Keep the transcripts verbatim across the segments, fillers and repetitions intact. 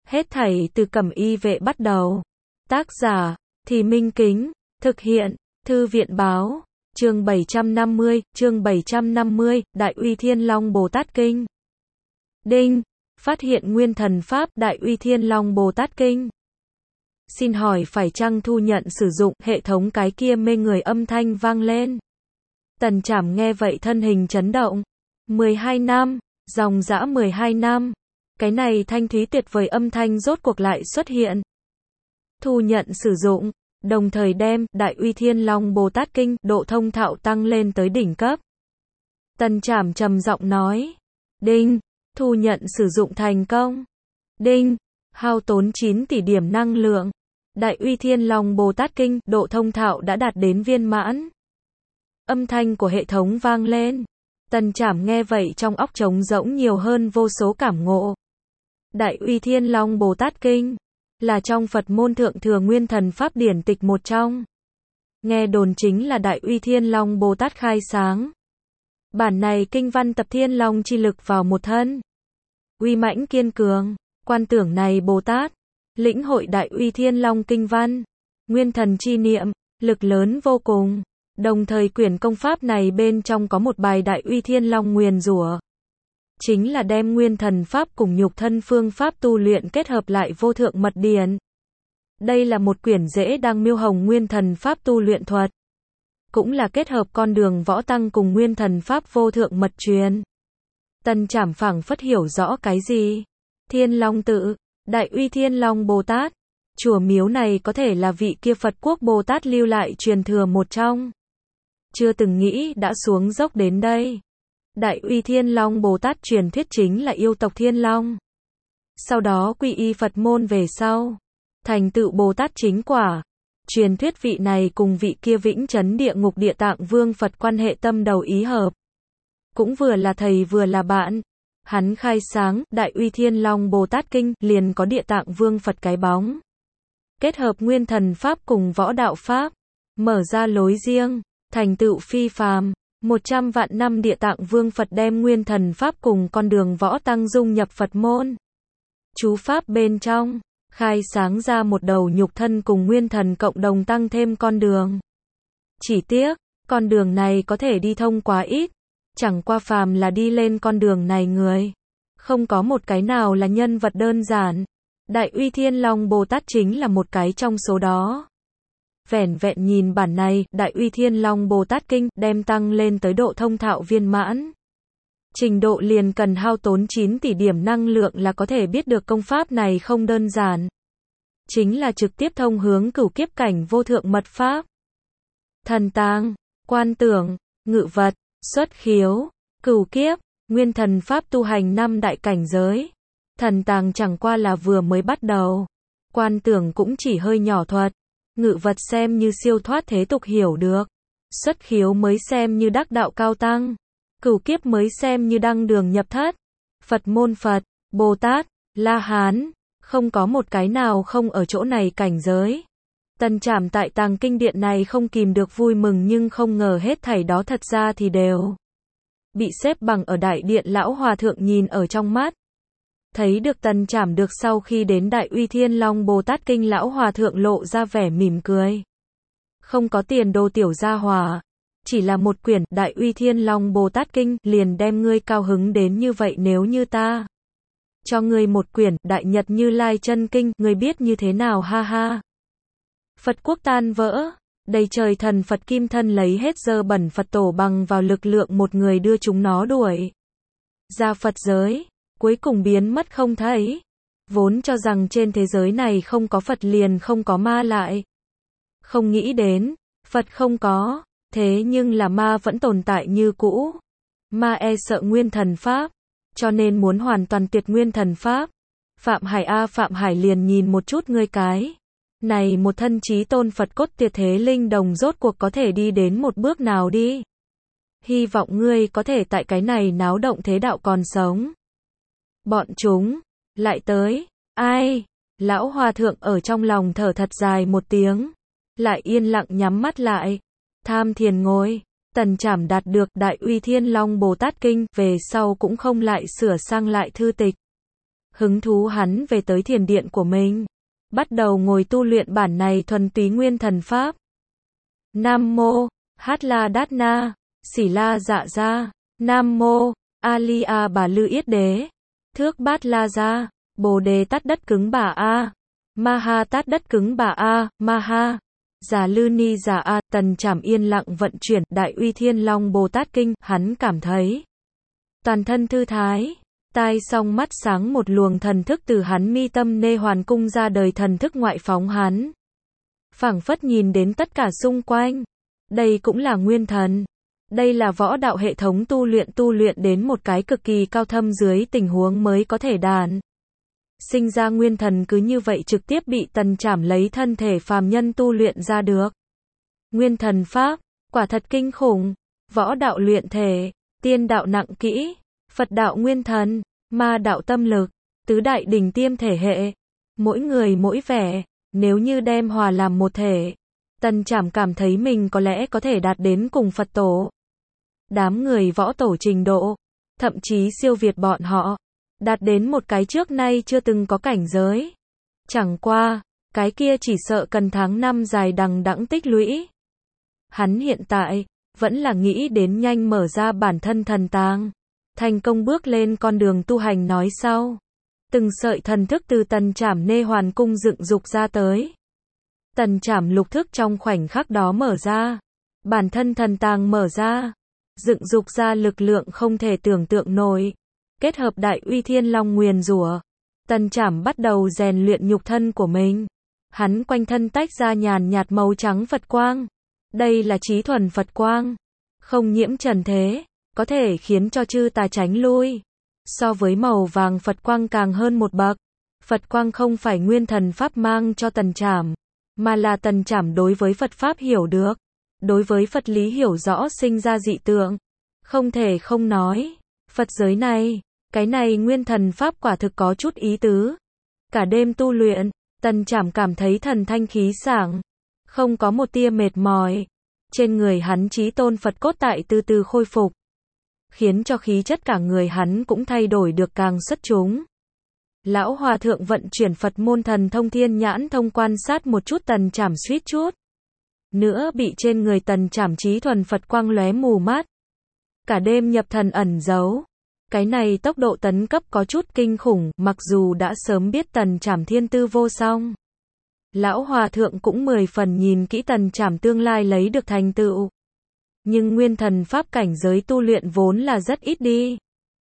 Hết thảy từ Cẩm Y Vệ bắt đầu. Tác giả, Thì Minh Kính. Thực hiện, Thư viện Báo. Chương bảy trăm năm mươi, chương bảy trăm năm mươi, Đại Uy Thiên Long Bồ Tát Kinh. Đinh, phát hiện nguyên thần Pháp Đại Uy Thiên Long Bồ Tát Kinh. Xin hỏi phải chăng thu nhận sử dụng hệ thống cái kia mê người âm thanh vang lên. Tần Trảm nghe vậy thân hình chấn động. mười hai năm, dòng dã mười hai năm. Cái này thanh thúy tuyệt vời âm thanh rốt cuộc lại xuất hiện. Thu nhận sử dụng, đồng thời đem Đại Uy Thiên Long Bồ Tát Kinh độ thông thạo tăng lên tới đỉnh cấp. Tần Trảm trầm giọng nói. Đinh, thu nhận sử dụng thành công. Đinh, hao tốn chín tỷ điểm năng lượng. Đại Uy Thiên Long Bồ Tát Kinh độ thông thạo đã đạt đến viên mãn. Âm thanh của hệ thống vang lên. Tần Trảm nghe vậy trong óc trống rỗng nhiều hơn vô số cảm ngộ. Đại Uy Thiên Long Bồ Tát Kinh là trong Phật môn thượng thừa nguyên thần pháp điển tịch một trong. Nghe đồn chính là Đại Uy Thiên Long Bồ Tát khai sáng. Bản này kinh văn tập Thiên Long chi lực vào một thân. Uy mãnh kiên cường, quan tưởng này Bồ Tát, lĩnh hội Đại Uy Thiên Long kinh văn, nguyên thần chi niệm, lực lớn vô cùng. Đồng thời quyển công pháp này bên trong có một bài Đại Uy Thiên Long nguyền rủa. Chính là đem nguyên thần pháp cùng nhục thân phương pháp tu luyện kết hợp lại vô thượng mật điển. Đây là một quyển dễ đang miêu hồng nguyên thần pháp tu luyện thuật. Cũng là kết hợp con đường võ tăng cùng nguyên thần pháp vô thượng mật truyền. Tần Trảm phảng phất hiểu rõ cái gì? Thiên Long tự, Đại Uy Thiên Long Bồ Tát. Chùa miếu này có thể là vị kia Phật quốc Bồ Tát lưu lại truyền thừa một trong. Chưa từng nghĩ đã xuống dốc đến đây. Đại Uy Thiên Long Bồ Tát truyền thuyết chính là yêu tộc Thiên Long. Sau đó quy y Phật môn về sau. Thành tựu Bồ Tát chính quả. Truyền thuyết vị này cùng vị kia vĩnh chấn địa ngục Địa Tạng Vương Phật quan hệ tâm đầu ý hợp. Cũng vừa là thầy vừa là bạn. Hắn khai sáng Đại Uy Thiên Long Bồ Tát Kinh liền có Địa Tạng Vương Phật cái bóng. Kết hợp nguyên thần Pháp cùng võ đạo Pháp. Mở ra lối riêng. Thành tựu phi phàm. Một trăm vạn năm Địa Tạng Vương Phật đem nguyên thần Pháp cùng con đường võ tăng dung nhập Phật môn. Chú Pháp bên trong. Khai sáng ra một đầu nhục thân cùng nguyên thần cộng đồng tăng thêm con đường. Chỉ tiếc, con đường này có thể đi thông quá ít. Chẳng qua phàm là đi lên con đường này người. Không có một cái nào là nhân vật đơn giản. Đại Uy Thiên Long Bồ Tát chính là một cái trong số đó. Vẻn vẹn nhìn bản này, Đại Uy Thiên Long Bồ Tát Kinh đem tăng lên tới độ thông thạo viên mãn. Trình độ liền cần hao tốn chín tỷ điểm năng lượng là có thể biết được công pháp này không đơn giản. Chính là trực tiếp thông hướng cửu kiếp cảnh vô thượng mật pháp. Thần tàng, quan tưởng, ngự vật, xuất khiếu, cửu kiếp, nguyên thần pháp tu hành năm đại cảnh giới. Thần tàng chẳng qua là vừa mới bắt đầu. Quan tưởng cũng chỉ hơi nhỏ thuật. Ngự vật xem như siêu thoát thế tục hiểu được. Xuất khiếu mới xem như đắc đạo cao tăng. Cửu kiếp mới xem như đăng đường nhập thất. Phật môn Phật, Bồ Tát, La Hán, không có một cái nào không ở chỗ này cảnh giới. Tần Trảm tại tàng kinh điện này không kìm được vui mừng nhưng không ngờ hết thảy đó thật ra thì đều bị xếp bằng ở đại điện lão hòa thượng nhìn ở trong mắt. Thấy được Tần Trảm được sau khi đến Đại Uy Thiên Long Bồ Tát Kinh lão hòa thượng lộ ra vẻ mỉm cười. Không có tiền đồ tiểu gia hòa. Chỉ là một quyển Đại Uy Thiên Long Bồ Tát Kinh liền đem ngươi cao hứng đến như vậy nếu như ta cho ngươi một quyển Đại Nhật Như Lai Chân Kinh, ngươi biết như thế nào ha ha. Phật quốc tan vỡ, đầy trời thần Phật kim thân lấy hết dơ bẩn Phật tổ bằng vào lực lượng một người đưa chúng nó đuổi ra Phật giới, cuối cùng biến mất không thấy. Vốn cho rằng trên thế giới này không có Phật liền không có ma lại. Không nghĩ đến, Phật không có, thế nhưng là ma vẫn tồn tại như cũ. Ma e sợ nguyên thần Pháp, cho nên muốn hoàn toàn tuyệt nguyên thần Pháp. Phạm Hải a Phạm Hải liền nhìn một chút ngươi cái. Này một thân chí tôn Phật cốt tuyệt thế linh đồng rốt cuộc có thể đi đến một bước nào đi. Hy vọng ngươi có thể tại cái này náo động thế đạo còn sống. Bọn chúng, lại tới, ai? Lão hòa thượng ở trong lòng thở thật dài một tiếng. Lại yên lặng nhắm mắt lại. Tham thiền ngồi. Tần Trảm đạt được Đại Uy Thiên Long Bồ Tát Kinh về sau cũng không lại sửa sang lại thư tịch. Hứng thú hắn về tới thiền điện của mình. Bắt đầu ngồi tu luyện bản này thuần túy nguyên thần pháp. Nam mô Hát La Đát Na, Xỉ La Dạ Gia, Nam mô A Li A Bà Lư Yết Đế, Thước Bát La Gia, Bồ Đề Tát Đất Cứng Bà A, Ma Ha Tát Đất Cứng Bà A, Ma Ha, Già Lư Ni Già A. Tần Trảm yên lặng vận chuyển Đại Uy Thiên Long Bồ Tát Kinh, hắn cảm thấy toàn thân thư thái, tai song mắt sáng, một luồng thần thức từ hắn mi tâm nê hoàn cung ra đời, thần thức ngoại phóng hắn phảng phất nhìn đến tất cả xung quanh. Đây cũng là nguyên thần. Đây là võ đạo hệ thống tu luyện, tu luyện đến một cái cực kỳ cao thâm dưới tình huống mới có thể đàn sinh ra nguyên thần, cứ như vậy trực tiếp bị Tần Trảm lấy thân thể phàm nhân tu luyện ra được. Nguyên thần pháp, quả thật kinh khủng. Võ đạo luyện thể, tiên đạo nặng kỹ, Phật đạo nguyên thần, ma đạo tâm lực, tứ đại đỉnh tiêm thể hệ, mỗi người mỗi vẻ, nếu như đem hòa làm một thể, Tần Trảm cảm thấy mình có lẽ có thể đạt đến cùng Phật tổ. Đám người võ tổ trình độ, thậm chí siêu việt bọn họ, đạt đến một cái trước nay chưa từng có cảnh giới. Chẳng qua, cái kia chỉ sợ cần tháng năm dài đằng đẵng tích lũy. Hắn hiện tại, vẫn là nghĩ đến nhanh mở ra bản thân thần tàng, thành công bước lên con đường tu hành nói sau. Từng sợi thần thức từ Tần Trảm nê hoàn cung dựng dục ra tới. Tần Trảm lục thức trong khoảnh khắc đó mở ra. Bản thân thần tàng mở ra. Dựng dục ra lực lượng không thể tưởng tượng nổi. Kết hợp Đại Uy Thiên Long nguyền rủa, Tần Trảm bắt đầu rèn luyện nhục thân của mình. Hắn quanh thân tách ra nhàn nhạt màu trắng Phật quang. Đây là chí thuần Phật quang, không nhiễm trần thế, có thể khiến cho chư tà tránh lui. So với màu vàng Phật quang càng hơn một bậc. Phật quang không phải nguyên thần pháp mang cho Tần Trảm, mà là Tần Trảm đối với Phật pháp hiểu được, đối với Phật lý hiểu rõ sinh ra dị tượng. Không thể không nói, Phật giới này, cái này nguyên thần pháp quả thực có chút ý tứ. Cả đêm tu luyện, Tần Trảm cảm thấy thần thanh khí sảng, không có một tia mệt mỏi. Trên người hắn chí tôn Phật cốt tại từ từ khôi phục, khiến cho khí chất cả người hắn cũng thay đổi được càng xuất chúng. Lão Hòa Thượng vận chuyển Phật môn thần thông thiên nhãn thông quan sát một chút Tần Trảm, suýt chút nữa bị trên người Tần Trảm chí thuần Phật quang lóe mù mắt. Cả đêm nhập thần ẩn giấu, cái này tốc độ tấn cấp có chút kinh khủng, mặc dù đã sớm biết Tần Trảm thiên tư vô song. Lão Hòa Thượng cũng mười phần nhìn kỹ Tần Trảm tương lai lấy được thành tựu. Nhưng nguyên thần pháp cảnh giới tu luyện vốn là rất ít đi.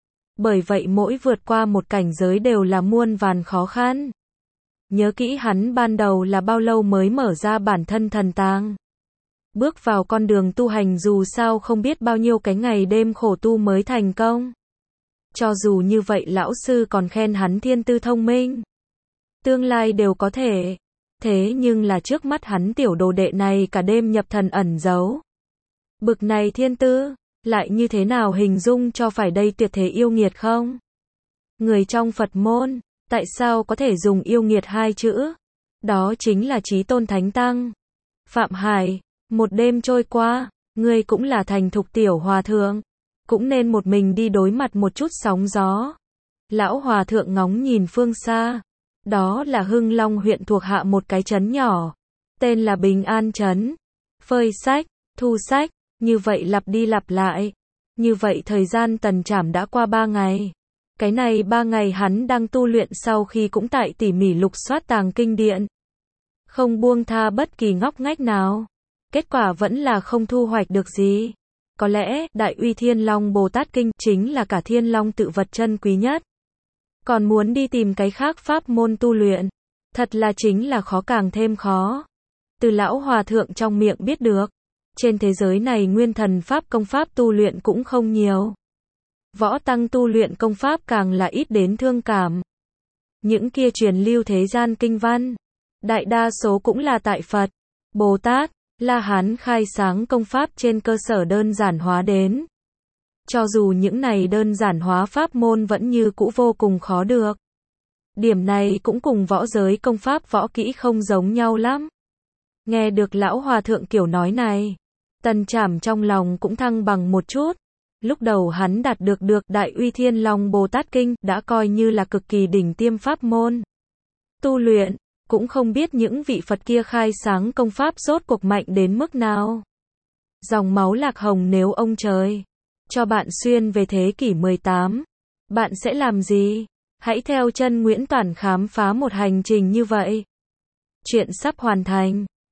Bởi vậy mỗi vượt qua một cảnh giới đều là muôn vàn khó khăn. Nhớ kỹ hắn ban đầu là bao lâu mới mở ra bản thân thần tàng. Bước vào con đường tu hành dù sao không biết bao nhiêu cái ngày đêm khổ tu mới thành công. Cho dù như vậy lão sư còn khen hắn thiên tư thông minh, tương lai đều có thể. Thế nhưng là trước mắt hắn tiểu đồ đệ này cả đêm nhập thần ẩn giấu. Bực này thiên tư, lại như thế nào hình dung cho phải đây, tuyệt thế yêu nghiệt không? Người trong Phật môn, tại sao có thể dùng yêu nghiệt hai chữ? Đó chính là chí tôn thánh tăng. Phạm Hải, một đêm trôi qua, ngươi cũng là thành thục tiểu hòa thượng, cũng nên một mình đi đối mặt một chút sóng gió. Lão Hòa Thượng ngóng nhìn phương xa. Đó là Hưng Long huyện thuộc hạ một cái trấn nhỏ, tên là Bình An trấn. Phơi sách, thu sách, như vậy lặp đi lặp lại. Như vậy thời gian Tần Trảm đã qua ba ngày. Cái này ba ngày hắn đang tu luyện, sau khi cũng tại tỉ mỉ lục soát tàng kinh điện, không buông tha bất kỳ ngóc ngách nào. Kết quả vẫn là không thu hoạch được gì. Có lẽ Đại Uy Thiên Long Bồ Tát Kinh chính là cả Thiên Long tự vật chân quý nhất. Còn muốn đi tìm cái khác pháp môn tu luyện, thật là chính là khó càng thêm khó. Từ lão Hòa Thượng trong miệng biết được, trên thế giới này nguyên thần pháp công pháp tu luyện cũng không nhiều. Võ tăng tu luyện công pháp càng là ít đến thương cảm. Những kia truyền lưu thế gian kinh văn, đại đa số cũng là tại Phật, Bồ Tát, La Hán khai sáng công pháp trên cơ sở đơn giản hóa đến. Cho dù những này đơn giản hóa pháp môn vẫn như cũ vô cùng khó được. Điểm này cũng cùng võ giới công pháp võ kỹ không giống nhau lắm. Nghe được lão Hòa Thượng kiểu nói này, Tần Trảm trong lòng cũng thăng bằng một chút. Lúc đầu hắn đạt được được Đại Uy Thiên Long Bồ Tát Kinh, đã coi như là cực kỳ đỉnh tiêm pháp môn tu luyện, cũng không biết những vị Phật kia khai sáng công pháp rốt cuộc mạnh đến mức nào. Dòng máu Lạc Hồng, nếu ông trời cho bạn xuyên về thế kỷ mười tám, bạn sẽ làm gì? Hãy theo chân Nguyễn Toản khám phá một hành trình như vậy. Chuyện sắp hoàn thành.